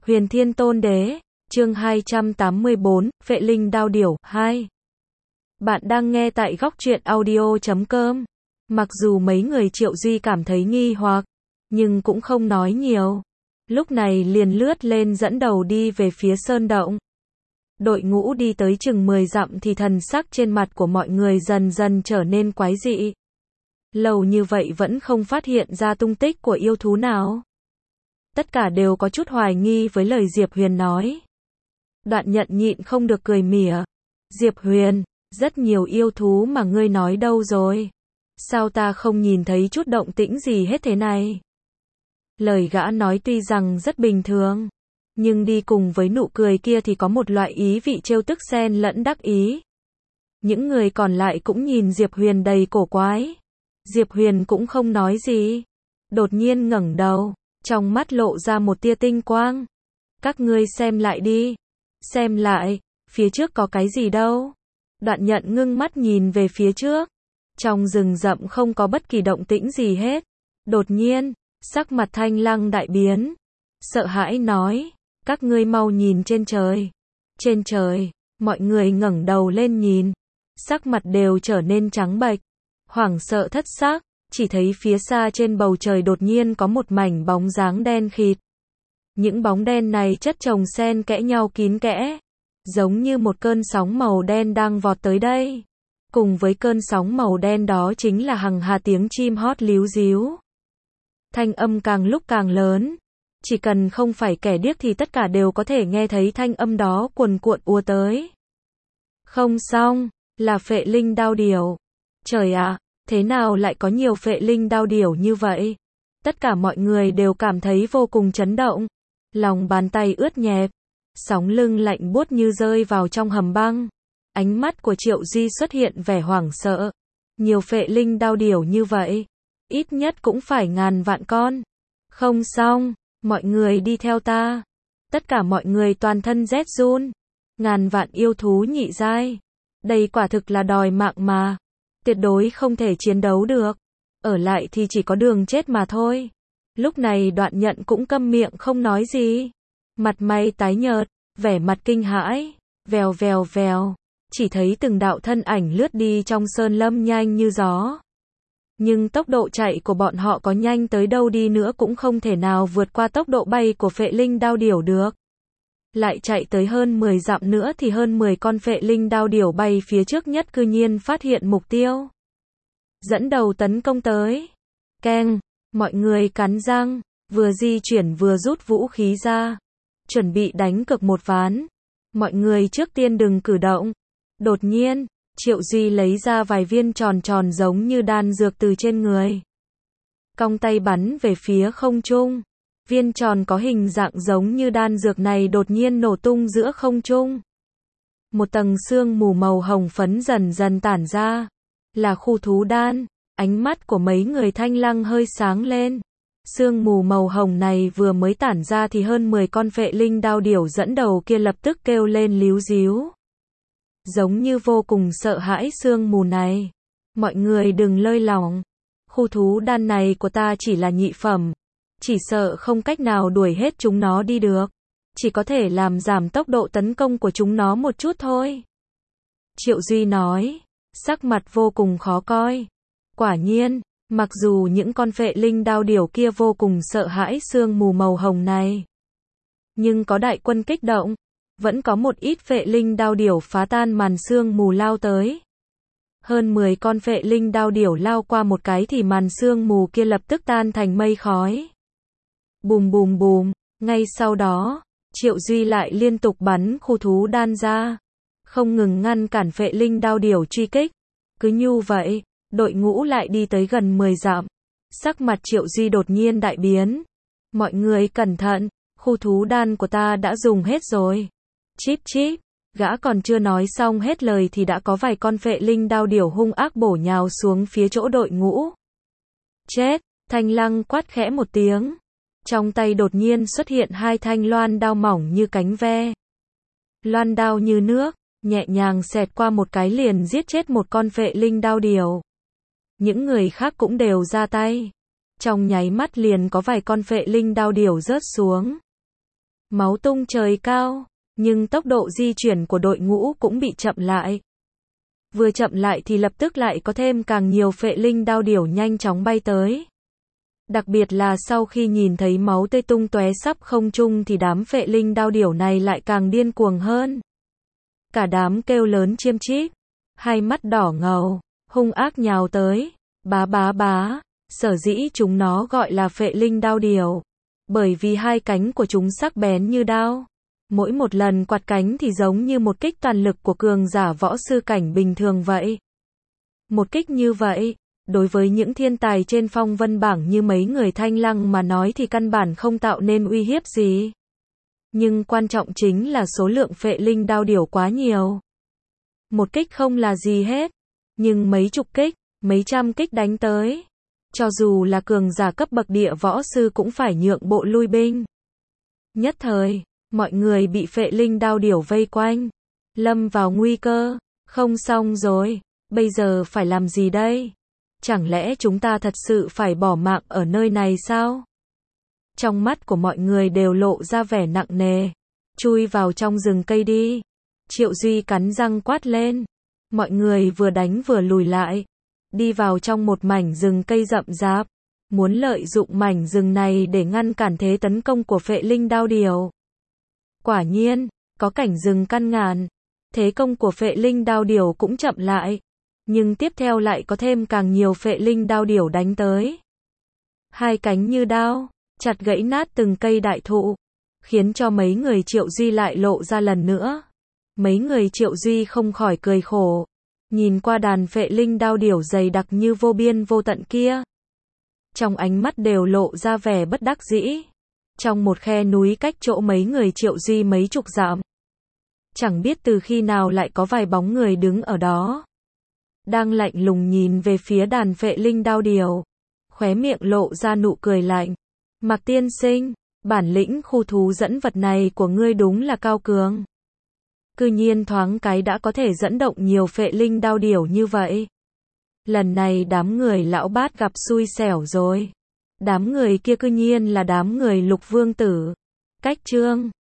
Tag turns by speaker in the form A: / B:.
A: Huyền Thiên Tôn Đế, chương 284, Phệ Linh Đao Điểu, 2. Bạn đang nghe tại góc truyện audio.com. Mặc dù mấy người Triệu Duy cảm thấy nghi hoặc, nhưng cũng không nói nhiều. Lúc này liền lướt lên dẫn đầu đi về phía sơn động. Đội ngũ đi tới chừng 10 dặm thì thần sắc trên mặt của mọi người dần dần trở nên quái dị. Lâu như vậy vẫn không phát hiện ra tung tích của yêu thú nào. Tất cả đều có chút hoài nghi với lời Diệp Huyền nói. Đoạn Nhận nhịn không được cười mỉa. Diệp Huyền, rất nhiều yêu thú mà ngươi nói đâu rồi? Sao ta không nhìn thấy chút động tĩnh gì hết thế này? Lời gã nói tuy rằng rất bình thường, nhưng đi cùng với nụ cười kia thì có một loại ý vị trêu tức xen lẫn đắc ý. Những người còn lại cũng nhìn Diệp Huyền đầy cổ quái. Diệp Huyền cũng không nói gì. Đột nhiên ngẩng đầu, trong mắt lộ ra một tia tinh quang. Các ngươi xem lại đi. Xem lại, phía trước có cái gì đâu. Đoạn Nhận ngưng mắt nhìn về phía trước. Trong rừng rậm không có bất kỳ động tĩnh gì hết. Đột nhiên, sắc mặt Thanh Lăng đại biến. Sợ hãi nói, các ngươi mau nhìn trên trời. Trên trời, mọi người ngẩng đầu lên nhìn. Sắc mặt đều trở nên trắng bệch. Hoảng sợ thất xác, chỉ thấy phía xa trên bầu trời đột nhiên có một mảnh bóng dáng đen khịt. Những bóng đen này chất chồng xen kẽ nhau kín kẽ, giống như một cơn sóng màu đen đang vọt tới đây. Cùng với cơn sóng màu đen đó chính là hằng hà tiếng chim hót líu ríu. Thanh âm càng lúc càng lớn, chỉ cần không phải kẻ điếc thì tất cả đều có thể nghe thấy thanh âm đó cuồn cuộn ùa tới. Không xong, là Phệ Linh Đao Điểu. Trời ạ, thế nào lại có nhiều Phệ Linh Đao Điểu như vậy? Tất cả mọi người đều cảm thấy vô cùng chấn động. Lòng bàn tay ướt nhẹp, sóng lưng lạnh buốt như rơi vào trong hầm băng. Ánh mắt của Triệu Duy xuất hiện vẻ hoảng sợ. Nhiều Phệ Linh Đao Điểu như vậy, ít nhất cũng phải ngàn vạn con. Không xong, mọi người đi theo ta. Tất cả mọi người toàn thân rét run. Ngàn vạn yêu thú nhị giai. Đây quả thực là đòi mạng mà. Tuyệt đối không thể chiến đấu được. Ở lại thì chỉ có đường chết mà thôi. Lúc này Đoạn Nhận cũng câm miệng không nói gì. Mặt mày tái nhợt, vẻ mặt kinh hãi. Vèo vèo vèo. Chỉ thấy từng đạo thân ảnh lướt đi trong sơn lâm nhanh như gió. Nhưng tốc độ chạy của bọn họ có nhanh tới đâu đi nữa cũng không thể nào vượt qua tốc độ bay của Phệ Linh Đao Điểu được. Lại chạy tới hơn 10 dặm nữa thì hơn 10 con Phệ Linh Đao Điểu bay phía trước nhất cư nhiên phát hiện mục tiêu. Dẫn đầu tấn công tới. Keng, mọi người cắn răng, vừa di chuyển vừa rút vũ khí ra. Chuẩn bị đánh cược một ván. Mọi người trước tiên đừng cử động. Đột nhiên, Triệu Duy lấy ra vài viên tròn tròn giống như đan dược từ trên người. Cong tay bắn về phía không trung. Viên tròn có hình dạng giống như đan dược này đột nhiên nổ tung giữa không trung. Một tầng sương mù màu hồng phấn dần dần tản ra. Là khu thú đan. Ánh mắt của mấy người Thanh Lăng hơi sáng lên. Sương mù màu hồng này vừa mới tản ra thì hơn 10 con Phệ Linh Đao Điểu dẫn đầu kia lập tức kêu lên líu ríu. Giống như vô cùng sợ hãi sương mù này. Mọi người đừng lơi lỏng. Khu thú đan này của ta chỉ là nhị phẩm. Chỉ sợ không cách nào đuổi hết chúng nó đi được. Chỉ có thể làm giảm tốc độ tấn công của chúng nó một chút thôi. Triệu Duy nói. Sắc mặt vô cùng khó coi. Quả nhiên, mặc dù những con Phệ Linh Đao Điểu kia vô cùng sợ hãi sương mù màu hồng này. Nhưng có đại quân kích động. Vẫn có một ít Phệ Linh Đao Điểu phá tan màn sương mù lao tới. Hơn 10 con Phệ Linh Đao Điểu lao qua một cái thì màn sương mù kia lập tức tan thành mây khói. Bùm bùm bùm, ngay sau đó, Triệu Duy lại liên tục bắn khu thú đan ra. Không ngừng ngăn cản Phệ Linh Đao Điểu truy kích. Cứ như vậy, đội ngũ lại đi tới gần 10 dặm. Sắc mặt Triệu Duy đột nhiên đại biến. Mọi người cẩn thận, khu thú đan của ta đã dùng hết rồi. Chíp chíp, gã còn chưa nói xong hết lời thì đã có vài con Phệ Linh Đao Điểu hung ác bổ nhào xuống phía chỗ đội ngũ. Chết, Thanh Lăng quát khẽ một tiếng. Trong tay đột nhiên xuất hiện hai thanh loan đao mỏng như cánh ve. Loan đao như nước, nhẹ nhàng xẹt qua một cái liền giết chết một con Phệ Linh Đao Điểu. Những người khác cũng đều ra tay. Trong nháy mắt liền có vài con Phệ Linh Đao Điểu rớt xuống. máu tung trời cao, nhưng tốc độ di chuyển của đội ngũ cũng bị chậm lại. Vừa chậm lại thì lập tức lại có thêm càng nhiều phệ linh đao điểu nhanh chóng bay tới. Đặc biệt là sau khi nhìn thấy máu tươi tung tóe sắp không trung thì đám phệ linh đao điểu này lại càng điên cuồng hơn. Cả đám kêu lớn chiêm chít, hai mắt đỏ ngầu, hung ác nhào tới, bá bá bá, sở dĩ chúng nó gọi là phệ linh đao điểu, bởi vì hai cánh của chúng sắc bén như đao. Mỗi một lần quạt cánh thì giống như một kích toàn lực của cường giả võ sư cảnh bình thường vậy. Một kích như vậy, đối với những thiên tài trên phong vân bảng như mấy người Thanh Lăng mà nói thì căn bản không tạo nên uy hiếp gì. Nhưng quan trọng chính là số lượng phệ linh đao điểu quá nhiều. Một kích không là gì hết, nhưng mấy chục kích, mấy trăm kích đánh tới. Cho dù là cường giả cấp bậc địa võ sư cũng phải nhượng bộ lui binh. Nhất thời, mọi người bị phệ linh đao điểu vây quanh, lâm vào nguy cơ. Không xong rồi, bây giờ phải làm gì đây? Chẳng lẽ chúng ta thật sự phải bỏ mạng ở nơi này sao? Trong mắt của mọi người đều lộ ra vẻ nặng nề. Chui vào trong rừng cây đi. Triệu Duy cắn răng quát lên. Mọi người vừa đánh vừa lùi lại. Đi vào trong một mảnh rừng cây rậm rạp. Muốn lợi dụng mảnh rừng này để ngăn cản thế tấn công của phệ linh đao điểu. Quả nhiên, có cảnh rừng căn ngàn. Thế công của phệ linh đao điểu cũng chậm lại. Nhưng tiếp theo lại có thêm càng nhiều phệ linh đao điểu đánh tới. Hai cánh như đao, chặt gãy nát từng cây đại thụ, khiến cho mấy người Triệu Duy lại lộ ra lần nữa. Mấy người Triệu Duy không khỏi cười khổ, nhìn qua đàn phệ linh đao điểu dày đặc như vô biên vô tận kia. Trong ánh mắt đều lộ ra vẻ bất đắc dĩ. Trong một khe núi cách chỗ mấy người Triệu Duy mấy chục dặm. Chẳng biết từ khi nào lại có vài bóng người đứng ở đó. Đang lạnh lùng nhìn về phía đàn phệ linh đao điểu. Khóe miệng lộ ra nụ cười lạnh. Mạc tiên sinh, bản lĩnh khu thú dẫn vật này của ngươi đúng là cao cường. Cư nhiên thoáng cái đã có thể dẫn động nhiều phệ linh đao điểu như vậy. Lần này đám người lão bát gặp xui xẻo rồi. Đám người kia cư nhiên là đám người Lục Vương Tử. Cách chương